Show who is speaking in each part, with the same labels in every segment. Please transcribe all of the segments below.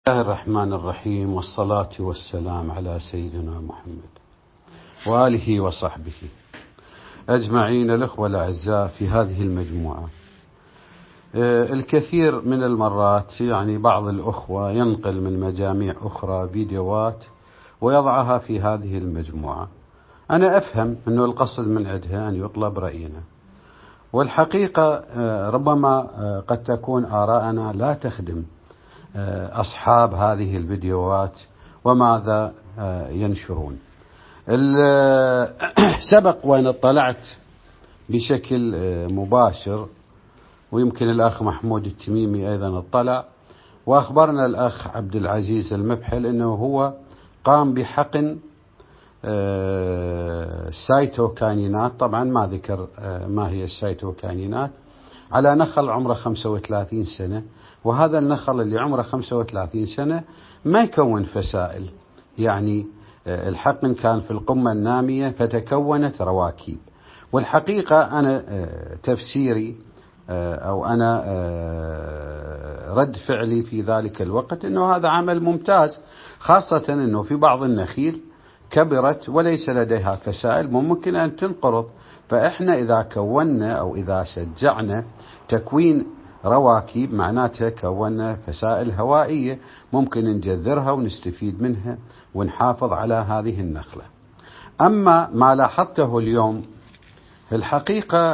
Speaker 1: الله الرحمن الرحيم، والصلاة والسلام على سيدنا محمد وآله وصحبه أجمعين. الأخوة الأعزاء، في هذه المجموعة الكثير من المرات بعض الأخوة ينقل من مجاميع أخرى فيديوهات ويضعها في هذه المجموعة. أنا أفهم أنه القصد من عندها أن يطلب رأينا، والحقيقة ربما قد تكون آراءنا لا تخدم أصحاب هذه الفيديوهات وماذا ينشرون. سبق وأن اطلعت بشكل مباشر، ويمكن الأخ محمود التميمي أيضا اطلع، وأخبرنا الأخ عبد العزيز المبحل أنه هو قام بحقن السيتوكاينات. طبعا ما ذكر ما هي السيتوكاينات، على نخل عمره 35 سنة، وهذا النخل اللي عمره 35 سنة ما يكون فسائل. الحقن كان في القمة النامية فتكونت رواكيب. والحقيقة أنا تفسيري أو أنا رد فعلي في ذلك الوقت أنه هذا عمل ممتاز، خاصة أنه في بعض النخيل كبرت وليس لديها فسائل ممكن أن تنقرض. فإحنا إذا كونا أو إذا شجعنا تكوين رواكيب معناتها كونا فسائل هوائية ممكن نجذرها ونستفيد منها ونحافظ على هذه النخلة. أما ما لاحظته اليوم الحقيقة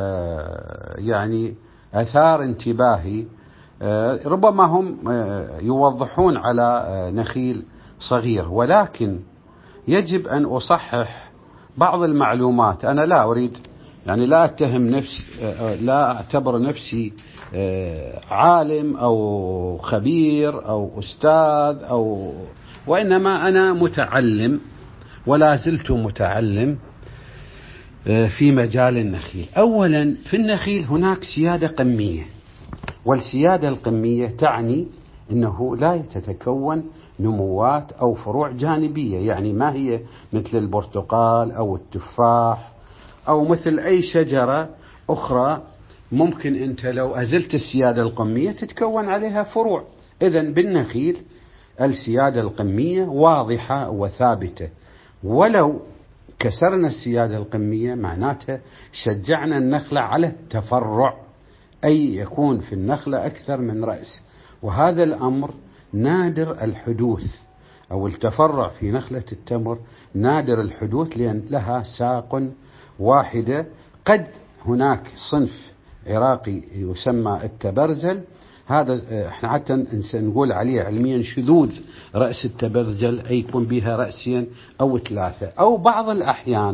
Speaker 1: أثار انتباهي. ربما هم يوضحون على نخيل صغير، ولكن يجب أن أصحح بعض المعلومات. أنا لا أريد لا أتهم نفسي، لا أعتبر نفسي عالم أو خبير أو أستاذ وإنما أنا متعلم ولا زلت متعلم في مجال النخيل. أولا، في النخيل هناك سيادة قمية، والسيادة القمية تعني أنه لا تتكون نموات أو فروع جانبية، ما هي مثل البرتقال أو التفاح أو مثل أي شجرة أخرى ممكن أنت لو أزلت السيادة القمية تتكون عليها فروع. إذن بالنخيل السيادة القمية واضحة وثابتة، ولو كسرنا السيادة القمية معناتها شجعنا النخلة على التفرع، أي يكون في النخلة أكثر من رأس، وهذا الأمر نادر الحدوث، أو التفرع في نخلة التمر نادر الحدوث لأن لها ساق واحدة. قد هناك صنف عراقي يسمى التبرزل، هذا احنا حتى نقول عليه علميا شذوذ رأس التبرزل، أي يكون بها رأسين أو ثلاثة. أو بعض الأحيان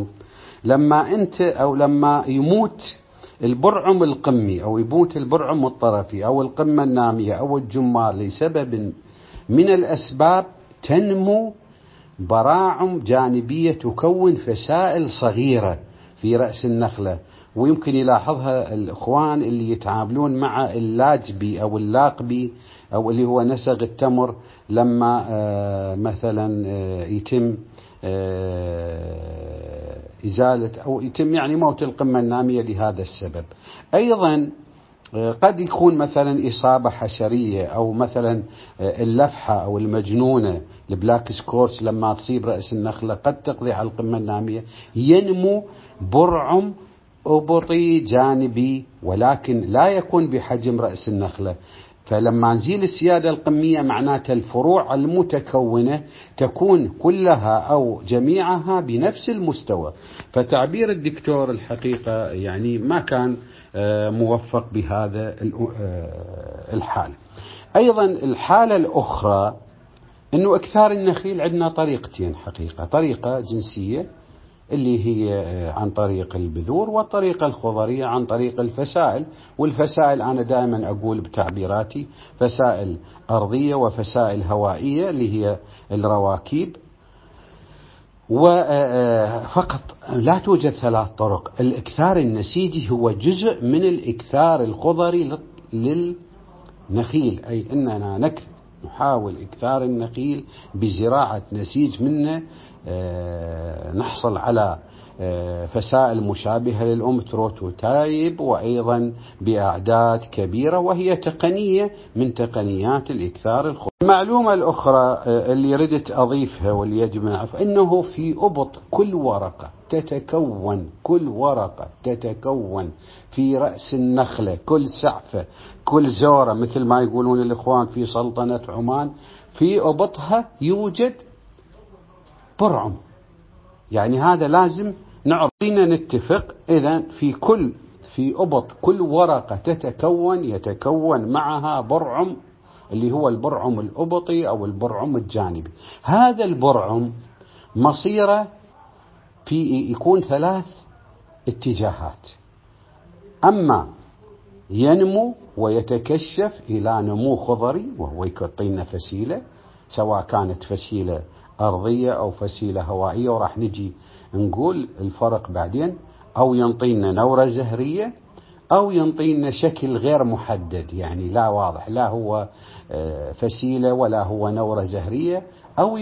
Speaker 1: لما يموت البرعم القمي أو يموت البرعم الطرفي أو القمة النامية أو الجمار لسبب من الأسباب، تنمو براعم جانبية تكون فسائل صغيرة في رأس النخلة. ويمكن يلاحظها الإخوان اللي يتعاملون مع اللاجبي أو اللاقبي أو اللي هو نسق التمر، لما مثلا يتم إزالة أو يتم موت القمة النامية لهذا السبب. أيضا قد يكون مثلا إصابة حشرية، أو مثلا اللفحة أو المجنونة البلاك سكورش لما تصيب رأس النخلة قد تقضي على القمة النامية. ينمو برعم أبطي جانبي ولكن لا يكون بحجم رأس النخلة، فلما نزيل السيادة القمية معناتها الفروع المتكونة تكون كلها أو جميعها بنفس المستوى. فتعبير الدكتور الحقيقة ما كان موفق بهذا الحال. أيضا الحالة الأخرى أنه إكثار النخيل عندنا طريقتين حقيقة، طريقة جنسية اللي هي عن طريق البذور، والطريقة الخضرية عن طريق الفسائل. والفسائل أنا دائما أقول بتعبيراتي فسائل أرضية وفسائل هوائية اللي هي الرواكيب. وفقط لا توجد ثلاث طرق. الإكثار النسيجي هو جزء من الإكثار الخضري للنخيل، أي أننا نحاول إكثار النخيل بزراعة نسيج منه، نحصل على فسائل مشابهة للأم تروتوتايب، وأيضا بأعداد كبيرة، وهي تقنية من تقنيات الإكثار الخضري. المعلومة الأخرى اللي ردت أضيفها واللي يجب أن نعرف أنه في أبط كل ورقة تتكون في رأس النخلة، كل سعفة، كل زورة، مثل ما يقولون الإخوان في سلطنة عمان، في أبطها يوجد برعم. يعني هذا لازم نعرف. نتفق إذن في أبط كل ورقة يتكون معها برعم، اللي هو البرعم الأبطي أو البرعم الجانبي. هذا البرعم مصيره يكون 3 اتجاهات: أما ينمو ويتكشف إلى نمو خضري، وهو يعطينا فسيلة، سواء كانت فسيلة أرضية أو فسيلة هوائية، وراح نجي نقول الفرق بعدين، أو ينطينا نورة زهرية، أو ينطينا شكل غير محدد، يعني لا واضح، لا هو فسيلة ولا هو نورة زهرية، أو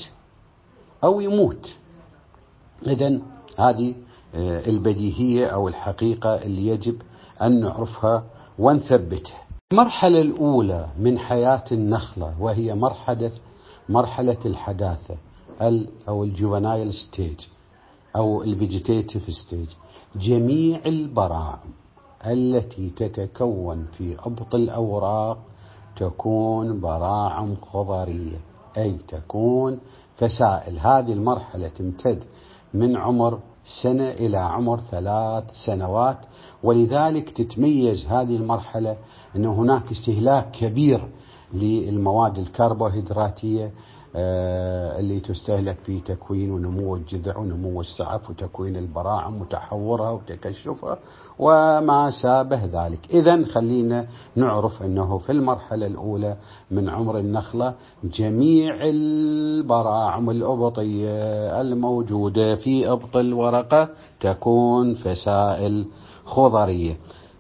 Speaker 1: يموت. إذن هذه البديهية أو الحقيقة اللي يجب أن نعرفها ونثبتها. المرحلة الأولى من حياة النخلة، وهي مرحلة الحداثة أو الجوفنايل ستيج أو الفيجيتيتيف ستيج، جميع البراعم التي تتكون في أبط الأوراق تكون براعم خضرية، أي تكون فسائل. هذه المرحلة تمتد من عمر سنة إلى عمر 3 سنوات، ولذلك تتميز هذه المرحلة أن هناك استهلاك كبير للمواد الكربوهيدراتية اللي تستهلك في تكوين ونمو الجذع ونمو السعف وتكوين البراعم وتحورها وتكشفها وما شابه ذلك. إذن خلينا نعرف أنه في المرحلة الأولى من عمر النخلة جميع البراعم الأبطية الموجودة في أبط الورقة تكون فسائل خضرية.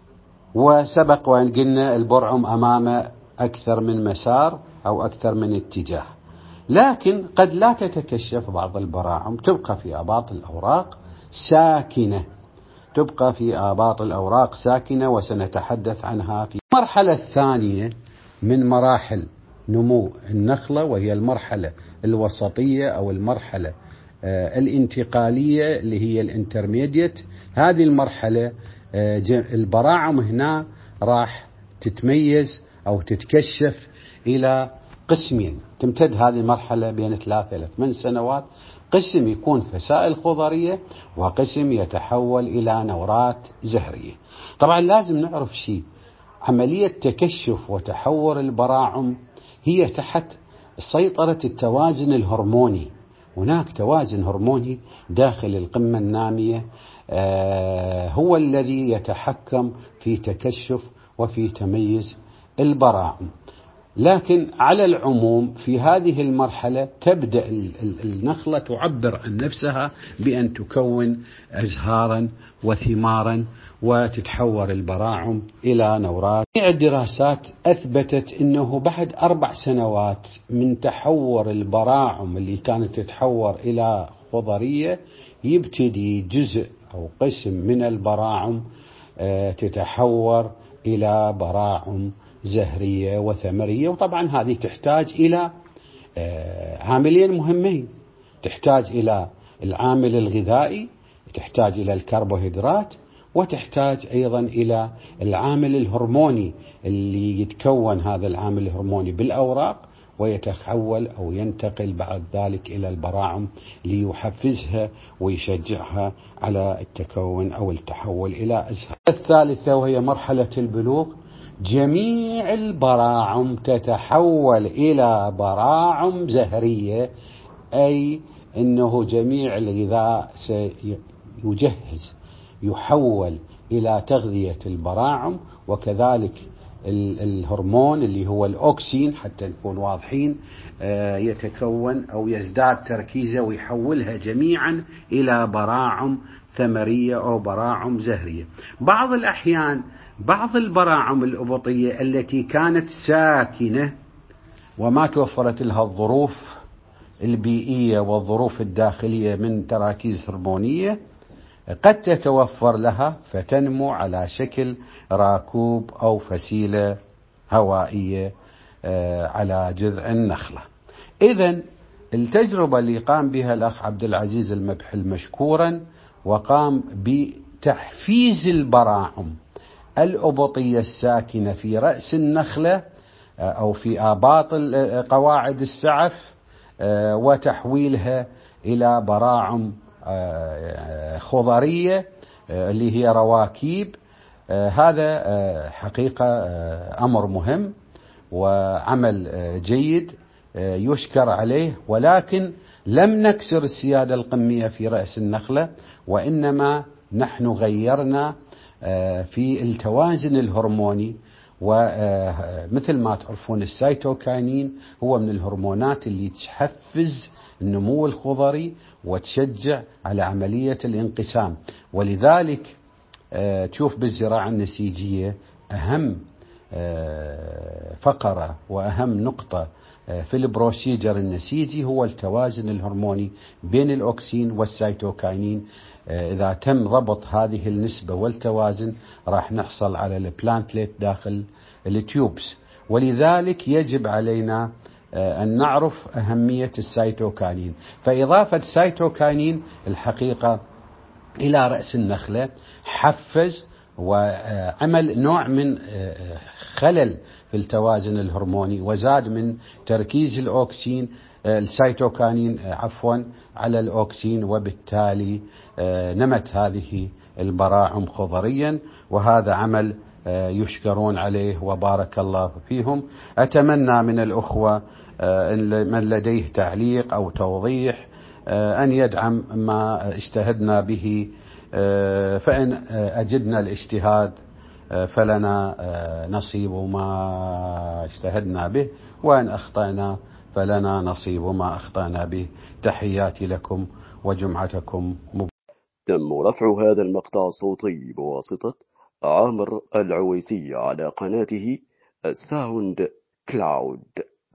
Speaker 1: وسبق وأن قلنا البرعم أمامه أكثر من مسار أو أكثر من اتجاه، لكن قد لا تتكشف بعض البراعم، تبقى في آباط الأوراق ساكنة، وسنتحدث عنها في المرحلة الثانية من مراحل نمو النخلة، وهي المرحلة الوسطية أو المرحلة الانتقالية اللي هي الانترميديت. هذه المرحلة البراعم هنا راح تتميز أو تتكشف إلى قسمين. تمتد هذه المرحلة بين 3 إلى 8 سنوات، قسم يكون فسائل خضرية وقسم يتحول إلى نورات زهرية. طبعا لازم نعرف شيء، عملية تكشف وتحور البراعم هي تحت سيطرة التوازن الهرموني. هناك توازن هرموني داخل القمة النامية هو الذي يتحكم في تكشف وفي تمييز البراعم. لكن على العموم في هذه المرحلة تبدأ النخلة تعبر عن نفسها بأن تكون أزهارا وثمارا وتتحور البراعم إلى نورات. الدراسات أثبتت أنه بعد 4 سنوات من تحور البراعم اللي كانت تتحور إلى خضرية، يبتدي جزء أو قسم من البراعم تتحور إلى براعم زهرية وثمرية. وطبعا هذه تحتاج إلى عاملين مهمين، تحتاج إلى العامل الغذائي، تحتاج إلى الكربوهيدرات، وتحتاج أيضا إلى العامل الهرموني اللي يتكون هذا العامل الهرموني بالأوراق ويتحول أو ينتقل بعد ذلك إلى البراعم ليحفزها ويشجعها على التكون أو التحول إلى أزهار. الثالثة وهي مرحلة البلوغ، جميع البراعم تتحول إلى براعم زهرية، أي أنه جميع الغذاء يحول إلى تغذية البراعم، وكذلك الهرمون اللي هو الأوكسين حتى نكون واضحين يتكون أو يزداد تركيزه ويحولها جميعا إلى براعم ثمرية أو براعم زهرية. بعض الأحيان بعض البراعم الأبطية التي كانت ساكنة وما توفرت لها الظروف البيئية والظروف الداخلية من تراكيز هرمونية، قد تتوفر لها فتنمو على شكل راكوب أو فسيلة هوائية على جذع النخلة. إذن التجربة اللي قام بها الأخ عبد العزيز المبحل مشكورا، وقام بتحفيز البراعم الأبطية الساكنة في رأس النخلة أو في آباط قواعد السعف، وتحويلها إلى براعم خضرية اللي هي رواكيب. هذا حقيقة أمر مهم وعمل جيد يشكر عليه، ولكن لم نكسر السيادة القمية في رأس النخلة، وإنما نحن غيرنا في التوازن الهرموني. ومثل ما تعرفون السيتوكاينين هو من الهرمونات اللي تحفز النمو الخضري وتشجع على عملية الانقسام. ولذلك تشوف بالزراعة النسيجية أهم فقرة وأهم نقطة في البروسيجر النسيجي هو التوازن الهرموني بين الأوكسين والسيتوكاينين. إذا تم ضبط هذه النسبة والتوازن راح نحصل على البلانتليت داخل التيوبس. ولذلك يجب علينا أن نعرف أهمية السيتوكاينين. فإضافة السيتوكاينين الحقيقة إلى رأس النخلة حفز وعمل نوع من خلل في التوازن الهرموني، وزاد من تركيز السيتوكاينين على الأوكسين، وبالتالي نمت هذه البراعم خضريا. وهذا عمل يشكرون عليه وبارك الله فيهم. أتمنى من الأخوة من لديه تعليق أو توضيح أن يدعم ما اجتهدنا به، فإن أجدنا الاجتهاد فلنا نصيب ما اجتهدنا به، وإن أخطأنا فلنا نصيب ما أخطأنا به. تحياتي لكم وجمعتكم مباركة.
Speaker 2: تم رفع هذا المقطع الصوتي بواسطة عامر العويسي على قناته الساوند كلاود.